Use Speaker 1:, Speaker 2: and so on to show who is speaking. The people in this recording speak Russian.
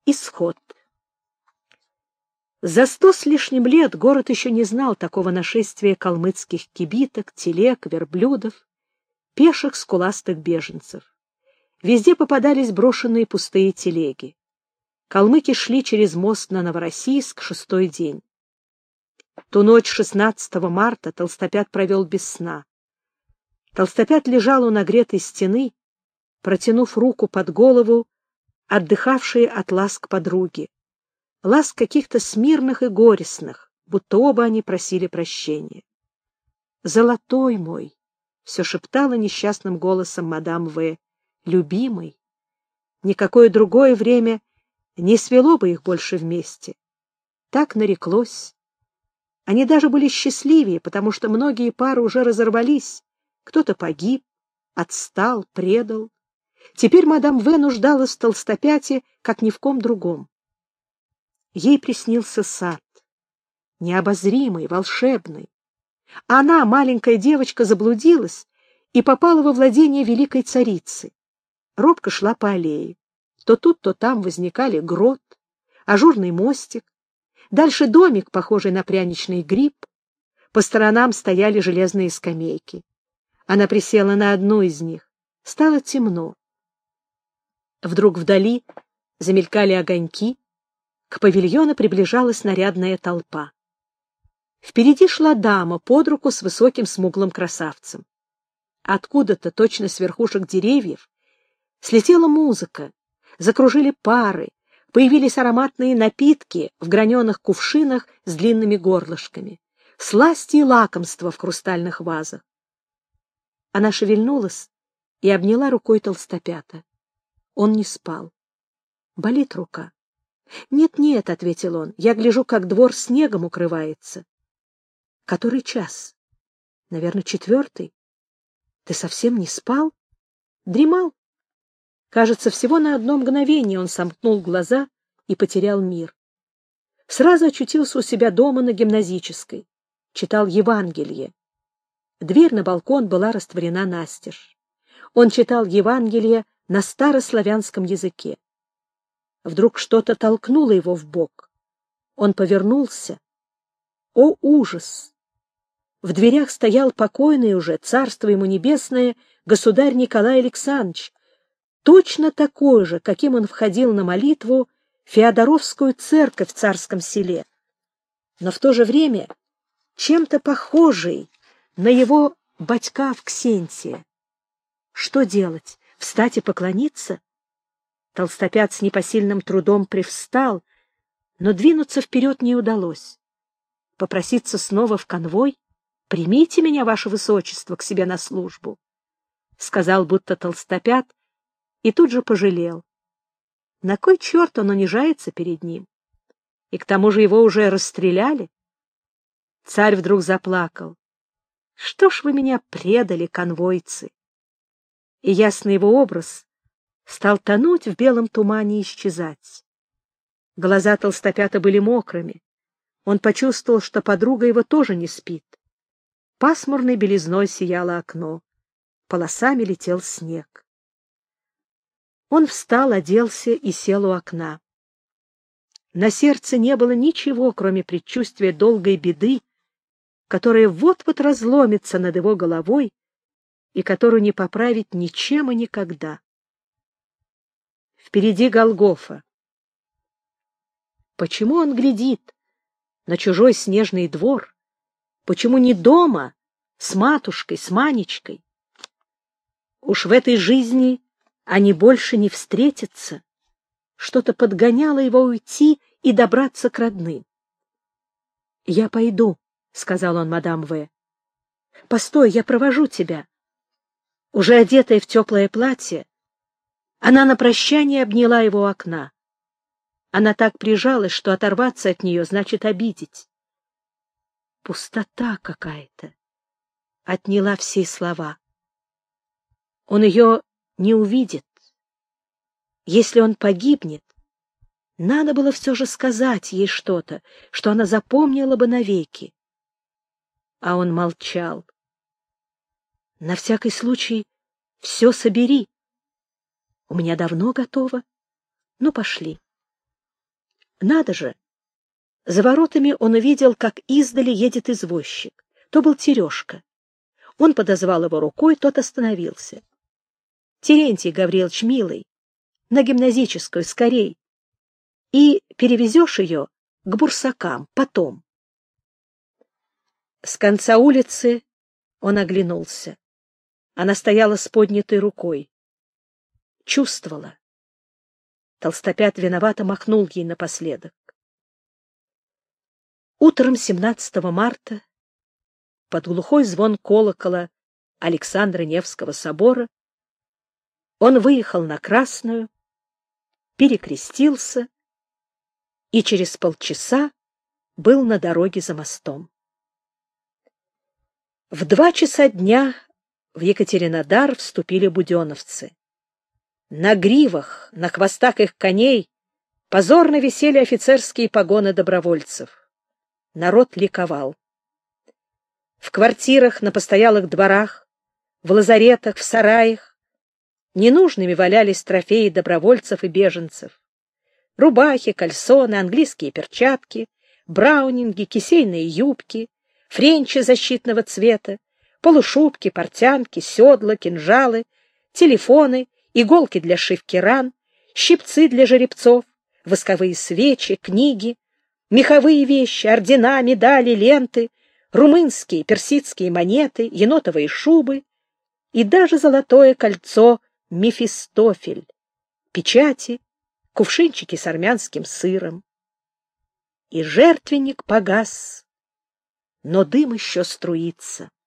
Speaker 1: Исход. За 100 с лишним лет город еще не знал такого нашествия калмыцких кибиток, телег, верблюдов, пеших скуластых беженцев. Везде попадались брошенные пустые телеги. Калмыки шли через мост на Новороссийск 6-й день. Ту ночь 16 марта Толстопят провел без сна. Толстопят лежал у нагретой стены, протянув руку под голову, отдыхавшие от ласк подруги. Ласк каких-то смирных и горестных, будто оба они просили прощения. «Золотой мой!» — все шептала несчастным голосом мадам В. «Любимый!» Никакое другое время не свело бы их больше вместе. Так нареклось. Они даже были счастливее, потому что многие пары уже разорвались. Кто-то погиб, отстал, предал. Теперь мадам В. нуждалась в Толстопяте, как ни в ком другом. Ей приснился сад, необозримый, волшебный. Она, маленькая девочка, заблудилась и попала во владение великой царицы. Робко шла по аллее. То тут, то там возникали грот, ажурный мостик, дальше домик, похожий на пряничный гриб. По сторонам стояли железные скамейки. Она присела на одну из них. Стало темно. Вдруг вдали замелькали огоньки. К павильону приближалась нарядная толпа. Впереди шла дама под руку с высоким смуглым красавцем. Откуда-то, точно с верхушек деревьев, слетела музыка, закружили пары, появились ароматные напитки в граненых кувшинах с длинными горлышками, сласти и лакомства в хрустальных вазах. Она шевельнулась и обняла рукой Толстопята. Он не спал. Болит рука. «Нет-нет», — ответил он, — «я гляжу, как двор снегом укрывается». «Который час?» «Наверное, 4. Ты совсем не спал?» «Дремал». Кажется, всего на одно мгновение он сомкнул глаза и потерял мир. Сразу очутился у себя дома на Гимназической. Читал Евангелие. Дверь на балкон была растворена настежь. Он читал Евангелие на старославянском языке. Вдруг что-то толкнуло его в бок. Он повернулся. О, ужас! В дверях стоял покойный уже, царство ему небесное, государь Николай Александрович, точно такой же, каким он входил на молитву в Феодоровскую церковь в Царском Селе, но в то же время чем-то похожий на его батька Авксентия. Что делать? Встать и поклониться? Толстопят с непосильным трудом привстал, но двинуться вперед не удалось. Попроситься снова в конвой? «Примите меня, ваше высочество, к себе на службу», — сказал будто Толстопят, и тут же пожалел. На кой черт он унижается перед ним? И к тому же его уже расстреляли. Царь вдруг заплакал. «Что ж вы меня предали, конвойцы?» И ясный его образ стал тонуть в белом тумане и исчезать. Глаза Толстопята были мокрыми. Он почувствовал, что подруга его тоже не спит. Пасмурной белизной сияло окно. Полосами летел снег. Он встал, оделся и сел у окна. На сердце не было ничего, кроме предчувствия долгой беды, которая вот-вот разломится над его головой и которую не поправить ничем и никогда. Впереди Голгофа. Почему он глядит на чужой снежный двор? Почему не дома, с матушкой, с Манечкой? Уж в этой жизни они больше не встретятся. Что-то подгоняло его уйти и добраться к родным. «Я пойду», — сказал он мадам В. «Постой, я провожу тебя». Уже одетая в теплое платье, она на прощание обняла его у окна. Она так прижалась, что оторваться от нее значит обидеть. Пустота какая-то отняла все слова. Он ее не увидит. Если он погибнет, надо было все же сказать ей что-то, что она запомнила бы навеки. А он молчал. На всякий случай все собери. У меня давно готово. Ну, пошли. Надо же! За воротами он увидел, как издали едет извозчик. То был Терешка. Он подозвал его рукой, тот остановился. — Терентий Гаврилович, милый, на Гимназическую, скорей. И перевезешь ее к Бурсакам потом. С конца улицы он оглянулся. Она стояла с поднятой рукой. Чувствовала. Толстопят виновато махнул ей напоследок. Утром 17 марта, под глухой звон колокола Александра Невского собора, он выехал на Красную, перекрестился и через полчаса был на дороге за мостом. В 2 часа дня в Екатеринодар вступили буденовцы. На гривах, на хвостах их коней позорно висели офицерские погоны добровольцев. Народ ликовал. В квартирах, на постоялых дворах, в лазаретах, в сараях ненужными валялись трофеи добровольцев и беженцев. Рубахи, кальсоны, английские перчатки, браунинги, кисейные юбки, френчи защитного цвета, полушубки, портянки, седла, кинжалы, телефоны, иголки для сшивки ран, щипцы для жеребцов, восковые свечи, книги, меховые вещи, ордена, медали, ленты, румынские, персидские монеты, енотовые шубы и даже золотое кольцо Мефистофель, печати, кувшинчики с армянским сыром. И жертвенник погас, но дым еще струится.